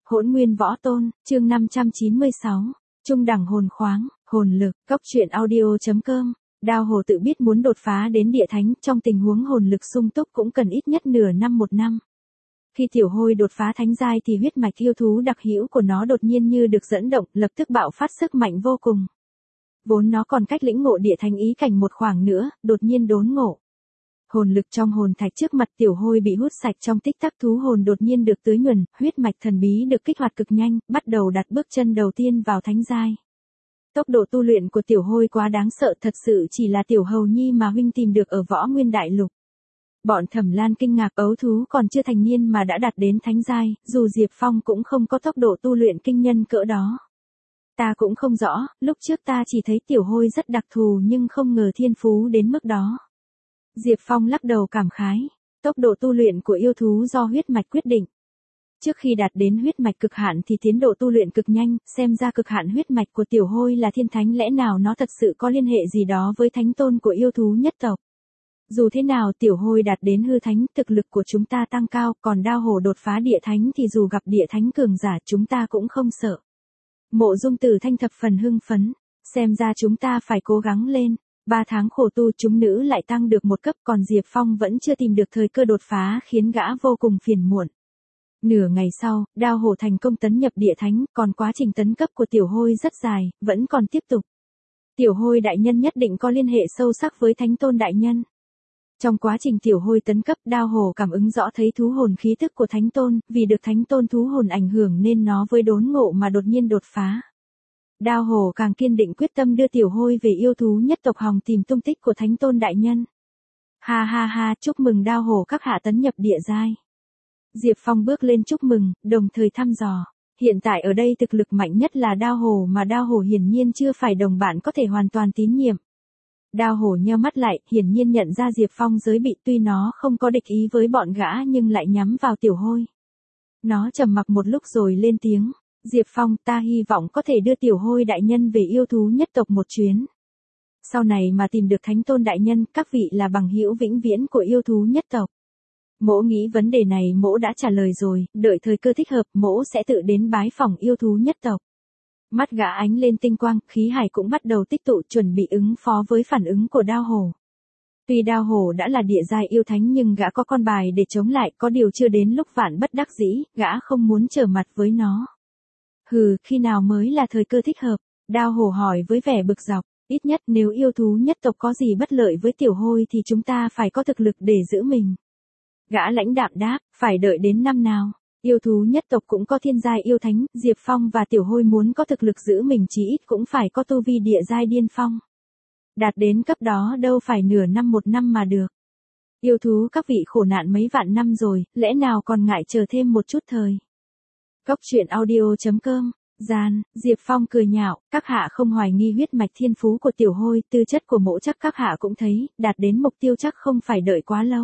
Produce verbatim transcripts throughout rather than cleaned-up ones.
Hỗn Nguyên Võ Tôn, chương năm trăm chín mươi sáu, Trung đẳng hồn khoáng, hồn lực, Cốc truyện audio.com. Đao Hồ tự biết muốn đột phá đến địa thánh, trong tình huống hồn lực sung túc cũng cần ít nhất nửa năm một năm. Khi Tiểu Hôi đột phá thánh giai thì huyết mạch yêu thú đặc hữu của nó đột nhiên như được dẫn động, lập tức bạo phát sức mạnh vô cùng. Vốn nó còn cách lĩnh ngộ địa thánh ý cảnh một khoảng nữa, đột nhiên đốn ngộ. Hồn lực trong hồn thạch trước mặt Tiểu Hôi bị hút sạch trong tích tắc, thú hồn đột nhiên được tưới nhuần, huyết mạch thần bí được kích hoạt cực nhanh, bắt đầu đặt bước chân đầu tiên vào thánh giai. Tốc độ tu luyện của Tiểu Hôi quá đáng sợ, thật sự chỉ là tiểu hầu nhi mà huynh tìm được ở Võ Nguyên Đại Lục. Bọn Thẩm Lan kinh ngạc, ấu thú còn chưa thành niên mà đã đạt đến thánh giai, dù Diệp Phong cũng không có tốc độ tu luyện kinh nhân cỡ đó. Ta cũng không rõ, lúc trước ta chỉ thấy Tiểu Hôi rất đặc thù nhưng không ngờ thiên phú đến mức đó. Diệp Phong lắc đầu cảm khái, tốc độ tu luyện của yêu thú do huyết mạch quyết định. Trước khi đạt đến huyết mạch cực hạn thì tiến độ tu luyện cực nhanh, xem ra cực hạn huyết mạch của Tiểu Hôi là thiên thánh, lẽ nào nó thật sự có liên hệ gì đó với thánh tôn của yêu thú nhất tộc. Dù thế nào Tiểu Hôi đạt đến hư thánh, thực lực của chúng ta tăng cao, còn Đao Hồ đột phá địa thánh thì dù gặp địa thánh cường giả chúng ta cũng không sợ. Mộ Dung Tử Thanh thập phần hưng phấn, xem ra chúng ta phải cố gắng lên. Ba tháng khổ tu chúng nữ lại tăng được một cấp, còn Diệp Phong vẫn chưa tìm được thời cơ đột phá khiến gã vô cùng phiền muộn. Nửa ngày sau, Đao Hồ thành công tấn nhập địa thánh, còn quá trình tấn cấp của Tiểu Hôi rất dài, vẫn còn tiếp tục. Tiểu Hôi đại nhân nhất định có liên hệ sâu sắc với Thánh Tôn đại nhân. Trong quá trình Tiểu Hôi tấn cấp, Đao Hồ cảm ứng rõ thấy thú hồn khí tức của Thánh Tôn, vì được Thánh Tôn thú hồn ảnh hưởng nên nó với đốn ngộ mà đột nhiên đột phá. Đao Hồ càng kiên định quyết tâm đưa Tiểu Hôi về yêu thú nhất tộc hòng tìm tung tích của Thánh Tôn đại nhân. Ha ha ha, chúc mừng Đao Hồ các hạ tấn nhập địa giai. Diệp Phong bước lên chúc mừng, đồng thời thăm dò. Hiện tại ở đây thực lực mạnh nhất là Đao Hồ, mà Đao Hồ hiển nhiên chưa phải đồng bạn có thể hoàn toàn tín nhiệm. Đao Hồ nheo mắt lại, hiển nhiên nhận ra Diệp Phong giới bị, tuy nó không có địch ý với bọn gã nhưng lại nhắm vào Tiểu Hôi. Nó trầm mặc một lúc rồi lên tiếng. Diệp Phong, ta hy vọng có thể đưa Tiểu Hôi đại nhân về yêu thú nhất tộc một chuyến. Sau này mà tìm được Thánh Tôn đại nhân, các vị là bằng hữu vĩnh viễn của yêu thú nhất tộc. Mỗ nghĩ vấn đề này mỗ đã trả lời rồi, đợi thời cơ thích hợp mỗ sẽ tự đến bái phỏng yêu thú nhất tộc. Mắt gã ánh lên tinh quang, khí hải cũng bắt đầu tích tụ chuẩn bị ứng phó với phản ứng của Đao Hồ. Tuy Đao Hồ đã là địa giai yêu thánh nhưng gã có con bài để chống lại, có điều chưa đến lúc vạn bất đắc dĩ, gã không muốn trở mặt với nó. Hừ, khi nào mới là thời cơ thích hợp? Đao Hồ hỏi với vẻ bực dọc, ít nhất nếu yêu thú nhất tộc có gì bất lợi với Tiểu Hôi thì chúng ta phải có thực lực để giữ mình. Gã lãnh đạm đáp, phải đợi đến năm nào? Yêu thú nhất tộc cũng có thiên giai yêu thánh, Diệp Phong và Tiểu Hôi muốn có thực lực giữ mình chí ít cũng phải có tu vi địa giai điên phong. Đạt đến cấp đó đâu phải nửa năm một năm mà được. Yêu thú các vị khổ nạn mấy vạn năm rồi, lẽ nào còn ngại chờ thêm một chút thời. Cốc truyện audio.com, gian, Diệp Phong cười nhạo, các hạ không hoài nghi huyết mạch thiên phú của Tiểu Hôi, tư chất của mỗ chắc các hạ cũng thấy, đạt đến mục tiêu chắc không phải đợi quá lâu.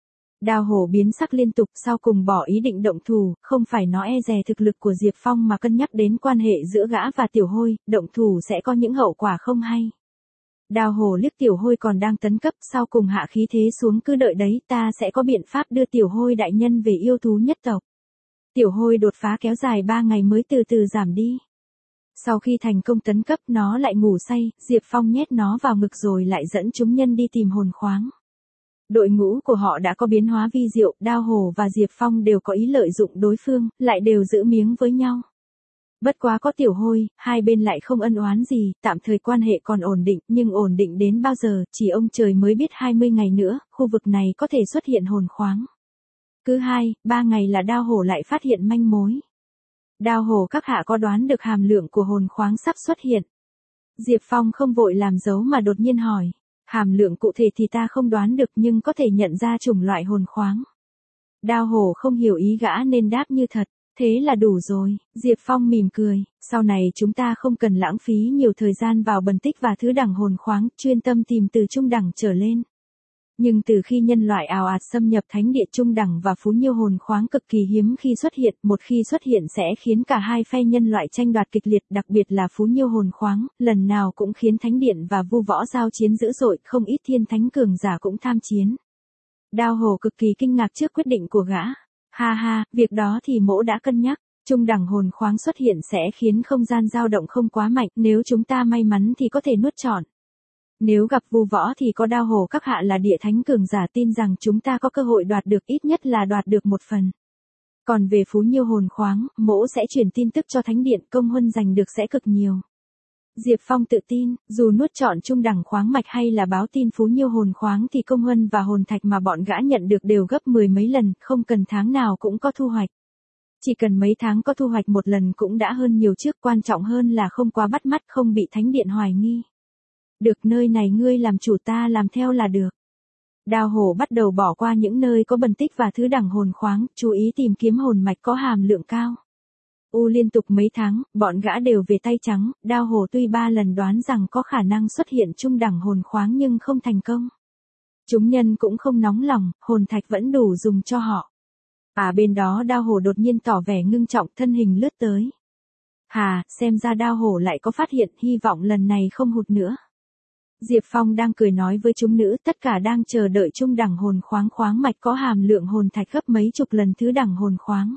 Đao Hồ biến sắc liên tục, sau cùng bỏ ý định động thủ, không phải nó e dè thực lực của Diệp Phong mà cân nhắc đến quan hệ giữa gã và Tiểu Hôi, động thủ sẽ có những hậu quả không hay. Đao Hồ liếc Tiểu Hôi còn đang tấn cấp, sau cùng hạ khí thế xuống, cứ đợi đấy, ta sẽ có biện pháp đưa Tiểu Hôi đại nhân về yêu thú nhất tộc. Tiểu Hôi đột phá kéo dài ba ngày mới từ từ giảm đi. Sau khi thành công tấn cấp nó lại ngủ say, Diệp Phong nhét nó vào ngực rồi lại dẫn chúng nhân đi tìm hồn khoáng. Đội ngũ của họ đã có biến hóa vi diệu, Đao Hồ và Diệp Phong đều có ý lợi dụng đối phương, lại đều giữ miếng với nhau. Bất quá có Tiểu Hôi, hai bên lại không ân oán gì, tạm thời quan hệ còn ổn định, nhưng ổn định đến bao giờ, chỉ ông trời mới biết. Hai mươi ngày nữa, khu vực này có thể xuất hiện hồn khoáng. Cứ hai, ba ngày là Đao Hồ lại phát hiện manh mối. Đao Hồ các hạ có đoán được hàm lượng của hồn khoáng sắp xuất hiện? Diệp Phong không vội làm dấu mà đột nhiên hỏi. Hàm lượng cụ thể thì ta không đoán được nhưng có thể nhận ra chủng loại hồn khoáng. Đao Hồ không hiểu ý gã nên đáp như thật, thế là đủ rồi. Diệp Phong mỉm cười, sau này chúng ta không cần lãng phí nhiều thời gian vào bần tích và thứ đẳng hồn khoáng, chuyên tâm tìm từ trung đẳng trở lên. Nhưng từ khi nhân loại ào ạt xâm nhập thánh địa, trung đẳng và phú nhiêu hồn khoáng cực kỳ hiếm khi xuất hiện, một khi xuất hiện sẽ khiến cả hai phe nhân loại tranh đoạt kịch liệt, đặc biệt là phú nhiêu hồn khoáng, lần nào cũng khiến thánh điện và vu võ giao chiến dữ dội, không ít thiên thánh cường giả cũng tham chiến. Đao Hồ cực kỳ kinh ngạc trước quyết định của gã. Ha ha, việc đó thì mỗ đã cân nhắc. Trung đẳng hồn khoáng xuất hiện sẽ khiến không gian dao động không quá mạnh, nếu chúng ta may mắn thì có thể nuốt trọn. Nếu gặp vu võ thì có đao hổ các hạ là địa thánh cường giả, tin rằng chúng ta có cơ hội đoạt được, ít nhất là đoạt được một phần. Còn về phú nhiêu hồn khoáng, mỗ sẽ truyền tin tức cho thánh điện, công huân giành được sẽ cực nhiều. Diệp Phong tự tin, dù nuốt trọn trung đẳng khoáng mạch hay là báo tin phú nhiêu hồn khoáng thì công huân và hồn thạch mà bọn gã nhận được đều gấp mười mấy lần, không cần tháng nào cũng có thu hoạch. Chỉ cần mấy tháng có thu hoạch một lần cũng đã hơn nhiều trước, quan trọng hơn là không quá bắt mắt, không bị thánh điện hoài nghi. Được, nơi này ngươi làm chủ, ta làm theo là được. Đao hổ bắt đầu bỏ qua những nơi có bần tích và thứ đẳng hồn khoáng, chú ý tìm kiếm hồn mạch có hàm lượng cao. U liên tục mấy tháng, bọn gã đều về tay trắng, đao hổ tuy ba lần đoán rằng có khả năng xuất hiện trung đẳng hồn khoáng nhưng không thành công. Chúng nhân cũng không nóng lòng, hồn thạch vẫn đủ dùng cho họ. À bên đó đao hổ đột nhiên tỏ vẻ ngưng trọng, thân hình lướt tới. Hà, xem ra đao hổ lại có phát hiện, hy vọng lần này không hụt nữa. Diệp Phong đang cười nói với chúng nữ, tất cả đang chờ đợi trung đẳng hồn khoáng, khoáng mạch có hàm lượng hồn thạch gấp mấy chục lần thứ đẳng hồn khoáng.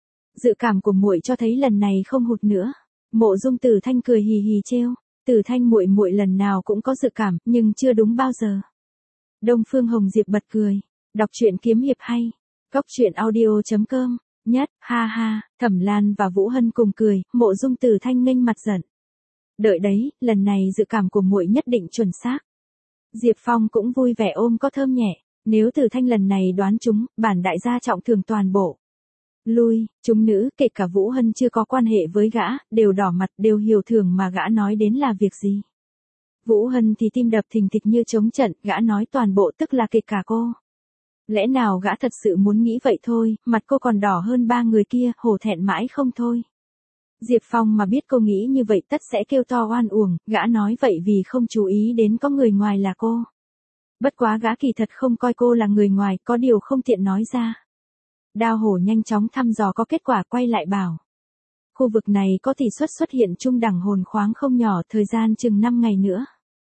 Dự cảm của muội cho thấy lần này không hụt nữa. Mộ Dung Tử Thanh cười hì hì trêu, Tử Thanh muội muội lần nào cũng có dự cảm, nhưng chưa đúng bao giờ. Đông Phương Hồng Diệp bật cười, đọc truyện kiếm hiệp hay, cốc truyện audio chấm com, nhất, ha ha, Thẩm Lan và Vũ Hân cùng cười, Mộ Dung Tử Thanh nghênh mặt giận. Đợi đấy, lần này dự cảm của muội nhất định chuẩn xác. Diệp Phong cũng vui vẻ ôm có thơm nhẹ, nếu Tử Thanh lần này đoán chúng, bản đại gia trọng thưởng toàn bộ. Lui, chúng nữ, kể cả Vũ Hân chưa có quan hệ với gã, đều đỏ mặt, đều hiểu thưởng mà gã nói đến là việc gì. Vũ Hân thì tim đập thình thịch như trống trận, gã nói toàn bộ tức là kể cả cô. Lẽ nào gã thật sự muốn nghĩ vậy thôi, mặt cô còn đỏ hơn ba người kia, hổ thẹn mãi không thôi. Diệp Phong mà biết cô nghĩ như vậy tất sẽ kêu to oan uổng, gã nói vậy vì không chú ý đến có người ngoài là cô. Bất quá gã kỳ thật không coi cô là người ngoài, có điều không tiện nói ra. Đao hổ nhanh chóng thăm dò có kết quả, quay lại bảo. Khu vực này có tỷ suất xuất hiện trung đẳng hồn khoáng không nhỏ, thời gian chừng năm ngày nữa.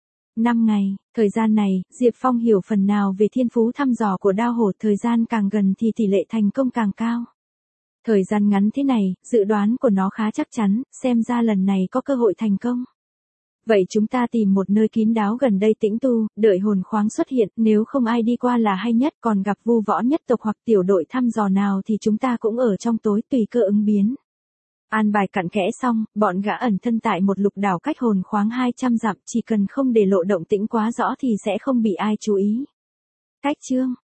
năm ngày, thời gian này, Diệp Phong hiểu phần nào về thiên phú thăm dò của đao hổ, thời gian càng gần thì tỷ lệ thành công càng cao. Thời gian ngắn thế này, dự đoán của nó khá chắc chắn, xem ra lần này có cơ hội thành công. Vậy chúng ta tìm một nơi kín đáo gần đây tĩnh tu, đợi hồn khoáng xuất hiện, nếu không ai đi qua là hay nhất, còn gặp vu võ nhất tộc hoặc tiểu đội thăm dò nào thì chúng ta cũng ở trong tối tùy cơ ứng biến. An bài cặn kẽ xong, bọn gã ẩn thân tại một lục đảo cách hồn khoáng hai trăm dặm, chỉ cần không để lộ động tĩnh quá rõ thì sẽ không bị ai chú ý. Cách chương